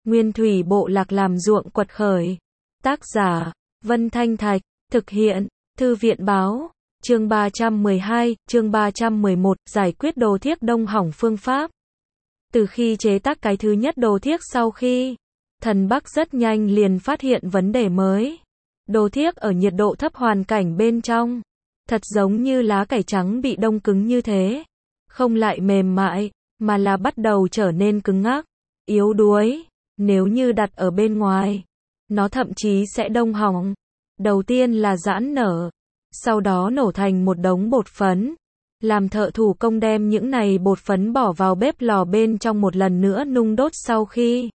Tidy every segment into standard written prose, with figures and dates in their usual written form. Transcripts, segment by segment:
Nguyên thủy bộ lạc làm ruộng quật khởi. Tác giả, Vân Thanh Thạch, thực hiện, Thư viện báo, chương 312, chương 311, giải quyết đồ thiếc đông hỏng phương pháp. Từ khi chế tác cái thứ nhất đồ thiếc sau khi, Thần Bắc rất nhanh liền phát hiện vấn đề mới. Đồ thiếc ở nhiệt độ thấp hoàn cảnh bên trong, thật giống như lá cải trắng bị đông cứng như thế. Không lại mềm mại, mà là bắt đầu trở nên cứng ngắc, yếu đuối. Nếu như đặt ở bên ngoài, nó thậm chí sẽ đông hỏng. Đầu tiên là giãn nở, sau đó nổ thành một đống bột phấn. Làm thợ thủ công đem những này bột phấn bỏ vào bếp lò bên trong một lần nữa nung đốt, sau khi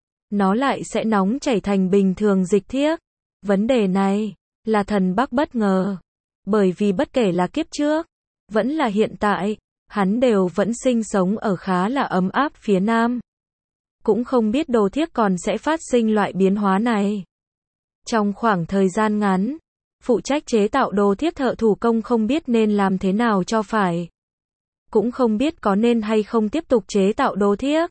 nó lại sẽ nóng chảy thành bình thường dịch thiếc. Vấn đề này là Thần Bắc bất ngờ, bởi vì bất kể là kiếp trước, vẫn là hiện tại, hắn đều vẫn sinh sống ở khá là ấm áp phía Nam. Cũng không biết đồ thiếc còn sẽ phát sinh loại biến hóa này. Trong khoảng thời gian ngắn, phụ trách chế tạo đồ thiếc thợ thủ công không biết nên làm thế nào cho phải. Cũng không biết có nên hay không tiếp tục chế tạo đồ thiếc.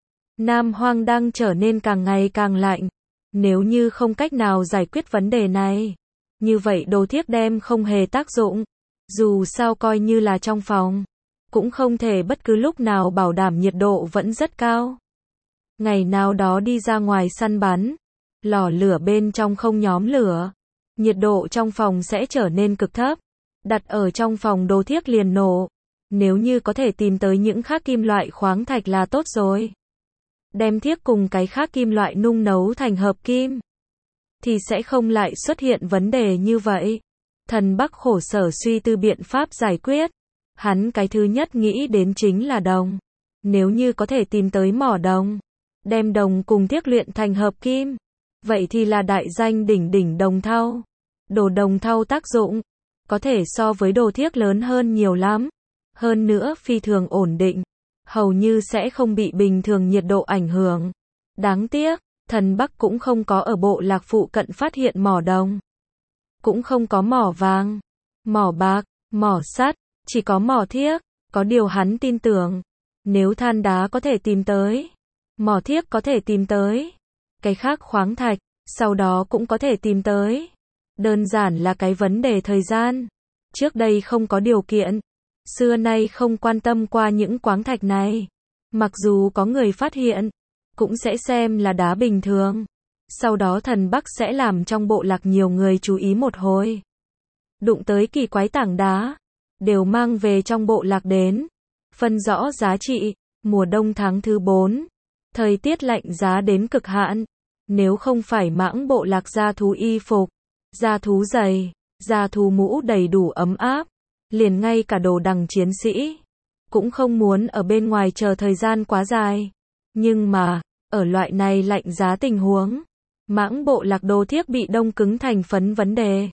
Nam Hoang đang trở nên càng ngày càng lạnh. Nếu như không cách nào giải quyết vấn đề này, như vậy đồ thiếc đem không hề tác dụng. Dù sao coi như là trong phòng, cũng không thể bất cứ lúc nào bảo đảm nhiệt độ vẫn rất cao. Ngày nào đó đi ra ngoài săn bắn, lò lửa bên trong không nhóm lửa, nhiệt độ trong phòng sẽ trở nên cực thấp. Đặt ở trong phòng đồ thiếc liền nổ. Nếu như có thể tìm tới những khác kim loại khoáng thạch là tốt rồi. Đem thiếc cùng cái khác kim loại nung nấu thành hợp kim, thì sẽ không lại xuất hiện vấn đề như vậy. Thần Bắc khổ sở suy tư biện pháp giải quyết. Hắn cái thứ nhất nghĩ đến chính là đồng. Nếu như có thể tìm tới mỏ đồng, đem đồng cùng thiếc luyện thành hợp kim, vậy thì là đại danh đỉnh đỉnh đồng thau. Đồ đồng thau tác dụng có thể so với đồ thiếc lớn hơn nhiều lắm. Hơn nữa phi thường ổn định, hầu như sẽ không bị bình thường nhiệt độ ảnh hưởng. Đáng tiếc, Thần Bắc cũng không có ở bộ lạc phụ cận phát hiện mỏ đồng. Cũng không có mỏ vàng, mỏ bạc, mỏ sắt, chỉ có mỏ thiếc. Có điều hắn tin tưởng, nếu than đá có thể tìm tới, mỏ thiếc có thể tìm tới, cái khác khoáng thạch, sau đó cũng có thể tìm tới. Đơn giản là cái vấn đề thời gian. Trước đây không có điều kiện, xưa nay không quan tâm qua những khoáng thạch này. Mặc dù có người phát hiện, cũng sẽ xem là đá bình thường. Sau đó Thần Bắc sẽ làm trong bộ lạc nhiều người chú ý một hồi. Đụng tới kỳ quái tảng đá, đều mang về trong bộ lạc đến, phân rõ giá trị. Mùa đông tháng thứ 4, thời tiết lạnh giá đến cực hạn. Nếu không phải mãng bộ lạc gia thú y phục, gia thú giày, gia thú mũ đầy đủ ấm áp, liền ngay cả đồ đằng chiến sĩ cũng không muốn ở bên ngoài chờ thời gian quá dài. Nhưng mà, ở loại này lạnh giá tình huống, mãng bộ lạc đồ thiếc bị đông cứng thành phấn vấn đề.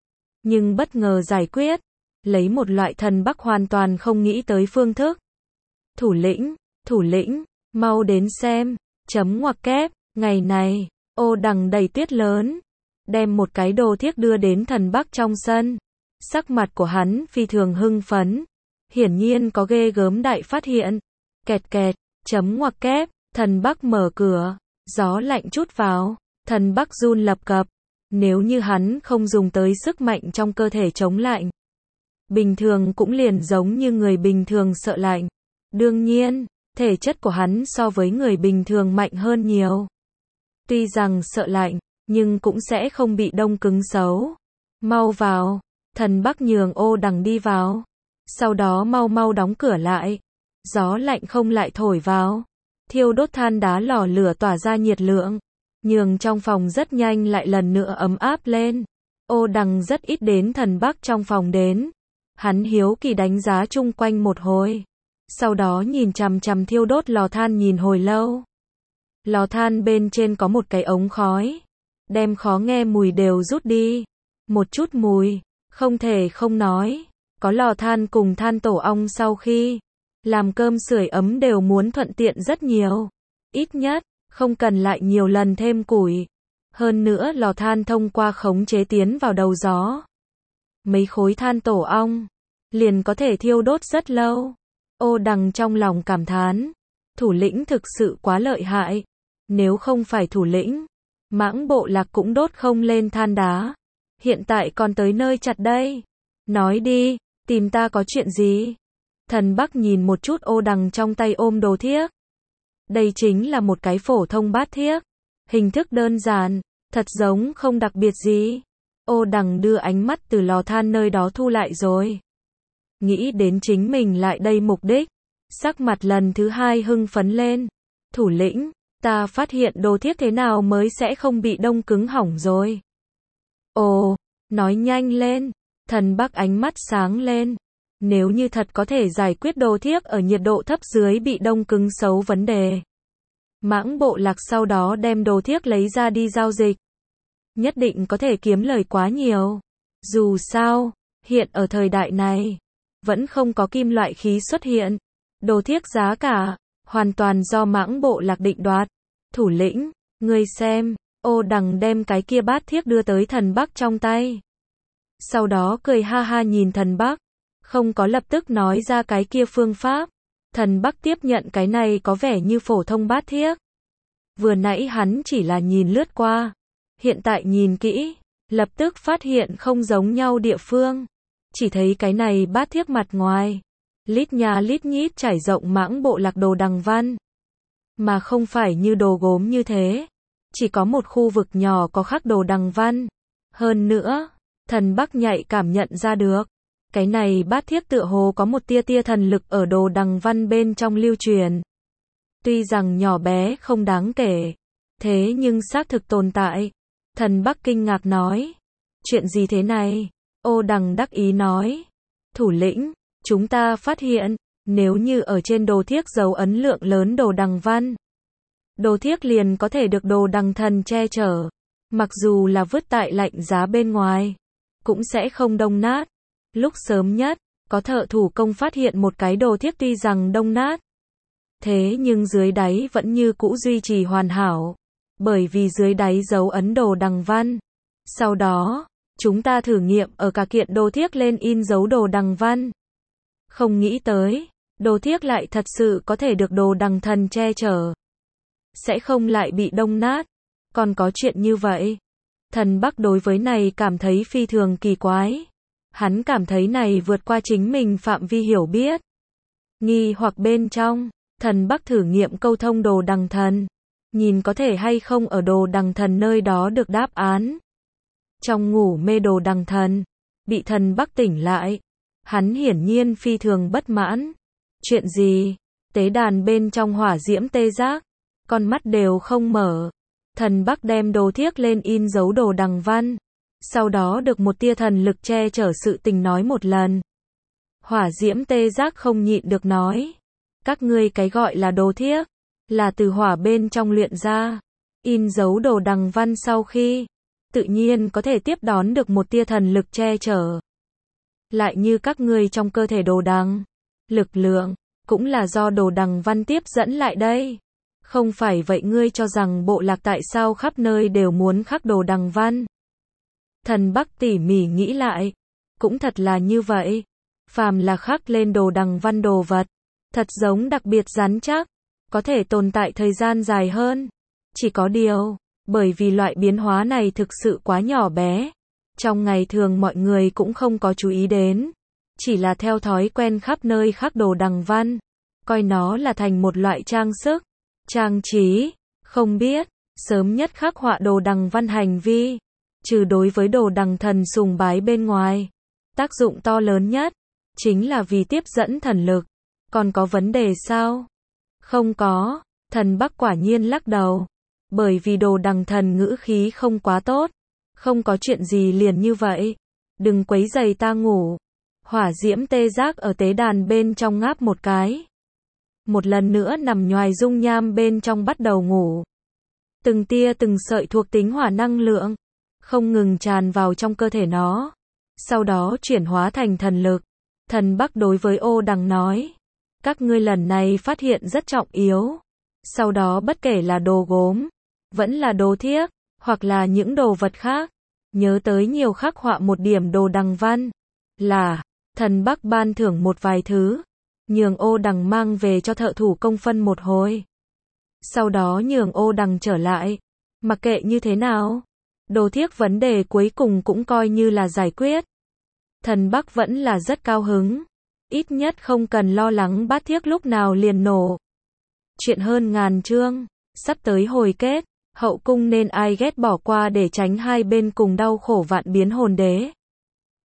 Nhưng bất ngờ giải quyết, lấy một loại Thần Bắc hoàn toàn không nghĩ tới phương thức. Thủ lĩnh, mau đến xem, chấm ngoặc kép, ngày này, ô đằng đầy tuyết lớn, đem một cái đồ thiếc đưa đến Thần Bắc trong sân. Sắc mặt của hắn phi thường hưng phấn, hiển nhiên có ghê gớm đại phát hiện. Kẹt kẹt, chấm ngoặc kép, Thần Bắc mở cửa, gió lạnh trút vào, Thần Bắc run lập cập. Nếu như hắn không dùng tới sức mạnh trong cơ thể chống lạnh, bình thường cũng liền giống như người bình thường sợ lạnh. Đương nhiên, thể chất của hắn so với người bình thường mạnh hơn nhiều. Tuy rằng sợ lạnh, nhưng cũng sẽ không bị đông cứng xấu. Mau vào, Thần Bắc nhường ô đằng đi vào. Sau đó mau mau đóng cửa lại. Gió lạnh không lại thổi vào. Thiêu đốt than đá lò lửa tỏa ra nhiệt lượng, nhường trong phòng rất nhanh lại lần nữa ấm áp lên. Ô đằng rất ít đến Thần Bắc trong phòng đến. Hắn hiếu kỳ đánh giá chung quanh một hồi. Sau đó nhìn chằm chằm thiêu đốt lò than nhìn hồi lâu. Lò than bên trên có một cái ống khói, đem khó nghe mùi đều rút đi. Một chút mùi, không thể không nói. Có lò than cùng than tổ ong sau khi làm cơm sưởi ấm đều muốn thuận tiện rất nhiều. Ít nhất, không cần lại nhiều lần thêm củi. Hơn nữa lò than thông qua khống chế tiến vào đầu gió. Mấy khối than tổ ong, liền có thể thiêu đốt rất lâu. Ô đằng trong lòng cảm thán, thủ lĩnh thực sự quá lợi hại. Nếu không phải thủ lĩnh, Mãng Bộ Lạc cũng đốt không lên than đá. Hiện tại còn tới nơi chặt đây. Nói đi, tìm ta có chuyện gì? Thần Bắc nhìn một chút Ô Đằng trong tay ôm đồ thiếc. Đây chính là một cái phổ thông bát thiếc. Hình thức đơn giản, thật giống không đặc biệt gì. Ô Đằng đưa ánh mắt từ lò than nơi đó thu lại rồi. Nghĩ đến chính mình lại đây mục đích. Sắc mặt lần thứ hai hưng phấn lên. Thủ lĩnh, ta phát hiện đồ thiếc thế nào mới sẽ không bị đông cứng hỏng rồi. Ồ, nói nhanh lên. Thần Bắc ánh mắt sáng lên. Nếu như thật có thể giải quyết đồ thiếc ở nhiệt độ thấp dưới bị đông cứng xấu vấn đề. Mãng Bộ Lạc sau đó đem đồ thiếc lấy ra đi giao dịch. Nhất định có thể kiếm lời quá nhiều. Dù sao, hiện ở thời đại này, vẫn không có kim loại khí xuất hiện. Đồ thiếc giá cả, hoàn toàn do Mãng Bộ Lạc định đoạt. Thủ lĩnh, ngươi xem, Ô Đằng đem cái kia bát thiếc đưa tới thần Bắc trong tay. Sau đó cười ha ha nhìn thần Bắc, không có lập tức nói ra cái kia phương pháp. Thần Bắc tiếp nhận cái này có vẻ như phổ thông bát thiếc. Vừa nãy hắn chỉ là nhìn lướt qua. Hiện tại nhìn kỹ, lập tức phát hiện không giống nhau địa phương. Chỉ thấy cái này bát thiếc mặt ngoài. Lít nhà lít nhít trải rộng Mãng Bộ Lạc đồ đằng văn. Mà không phải như đồ gốm như thế. Chỉ có một khu vực nhỏ có khắc đồ đằng văn. Hơn nữa, thần Bắc nhạy cảm nhận ra được. Cái này bát thiếc tựa hồ có một tia tia thần lực ở đồ đằng văn bên trong lưu truyền. Tuy rằng nhỏ bé không đáng kể, thế nhưng xác thực tồn tại. Thần Bắc kinh ngạc nói. Chuyện gì thế này? Ô Đằng đắc ý nói. Thủ lĩnh, chúng ta phát hiện, nếu như ở trên đồ thiếc dấu ấn lượng lớn đồ đằng văn, đồ thiếc liền có thể được đồ đằng thần che chở. Mặc dù là vứt tại lạnh giá bên ngoài, cũng sẽ không đông nát. Lúc sớm nhất, có thợ thủ công phát hiện một cái đồ thiếc tuy rằng đông nát, thế nhưng dưới đáy vẫn như cũ duy trì hoàn hảo, bởi vì dưới đáy dấu ấn đồ đằng văn. Sau đó, chúng ta thử nghiệm ở cả kiện đồ thiếc lên in dấu đồ đằng văn. Không nghĩ tới, đồ thiếc lại thật sự có thể được đồ đằng thần che chở. Sẽ không lại bị đông nát. Còn có chuyện như vậy. Thần Bắc đối với này cảm thấy phi thường kỳ quái. Hắn cảm thấy này vượt qua chính mình phạm vi hiểu biết. Nghi hoặc bên trong, thần Bắc thử nghiệm câu thông đồ đằng thần. Nhìn có thể hay không ở đồ đằng thần nơi đó được đáp án. Trong ngủ mê đồ đằng thần, bị thần Bắc tỉnh lại. Hắn hiển nhiên phi thường bất mãn. Chuyện gì? Tế đàn bên trong hỏa diễm tê giác. Con mắt đều không mở. Thần Bắc đem đồ thiếc lên in dấu đồ đằng văn. Sau đó được một tia thần lực che chở sự tình nói một lần. Hỏa diễm tê giác không nhịn được nói. Các ngươi cái gọi là đồ thiếc, là từ hỏa bên trong luyện ra. In dấu đồ đằng văn sau khi, tự nhiên có thể tiếp đón được một tia thần lực che chở. Lại như các ngươi trong cơ thể đồ đằng, lực lượng, cũng là do đồ đằng văn tiếp dẫn lại đây. Không phải vậy ngươi cho rằng bộ lạc tại sao khắp nơi đều muốn khắc đồ đằng văn? Thần Bắc tỉ mỉ nghĩ lại. Cũng thật là như vậy. Phàm là khắc lên đồ đằng văn đồ vật, thật giống đặc biệt rắn chắc, có thể tồn tại thời gian dài hơn. Chỉ có điều, bởi vì loại biến hóa này thực sự quá nhỏ bé. Trong ngày thường mọi người cũng không có chú ý đến. Chỉ là theo thói quen khắp nơi khắc đồ đằng văn. Coi nó là thành một loại trang sức, trang trí. Không biết, sớm nhất khắc họa đồ đằng văn hành vi, trừ đối với đồ đằng thần sùng bái bên ngoài, tác dụng to lớn nhất, chính là vì tiếp dẫn thần lực. Còn có vấn đề sao? Không có, thần Bắc quả nhiên lắc đầu. Bởi vì đồ đằng thần ngữ khí không quá tốt. Không có chuyện gì liền như vậy. Đừng quấy rầy ta ngủ. Hỏa diễm tê giác ở tế đàn bên trong ngáp một cái. Một lần nữa nằm nhoài dung nham bên trong bắt đầu ngủ. Từng tia từng sợi thuộc tính hỏa năng lượng, không ngừng tràn vào trong cơ thể nó. Sau đó chuyển hóa thành thần lực. Thần Bắc đối với Ô Đằng nói. Các ngươi lần này phát hiện rất trọng yếu. Sau đó bất kể là đồ gốm, vẫn là đồ thiếc, hoặc là những đồ vật khác, nhớ tới nhiều khắc họa một điểm đồ đằng văn. Là, thần Bắc ban thưởng một vài thứ, nhường Ô Đằng mang về cho thợ thủ công phân một hồi. sau đó nhường Ô Đằng trở lại. Mặc kệ như thế nào, Đồ Thiếc vấn đề cuối cùng cũng coi như là giải quyết. Thần Bắc vẫn là rất cao hứng, ít nhất không cần lo lắng Bát Thiếc lúc nào liền nổ. Chuyện hơn ngàn chương, sắp tới hồi kết, hậu cung nên ai ghét bỏ qua để tránh hai bên cùng đau khổ vạn biến hồn đế.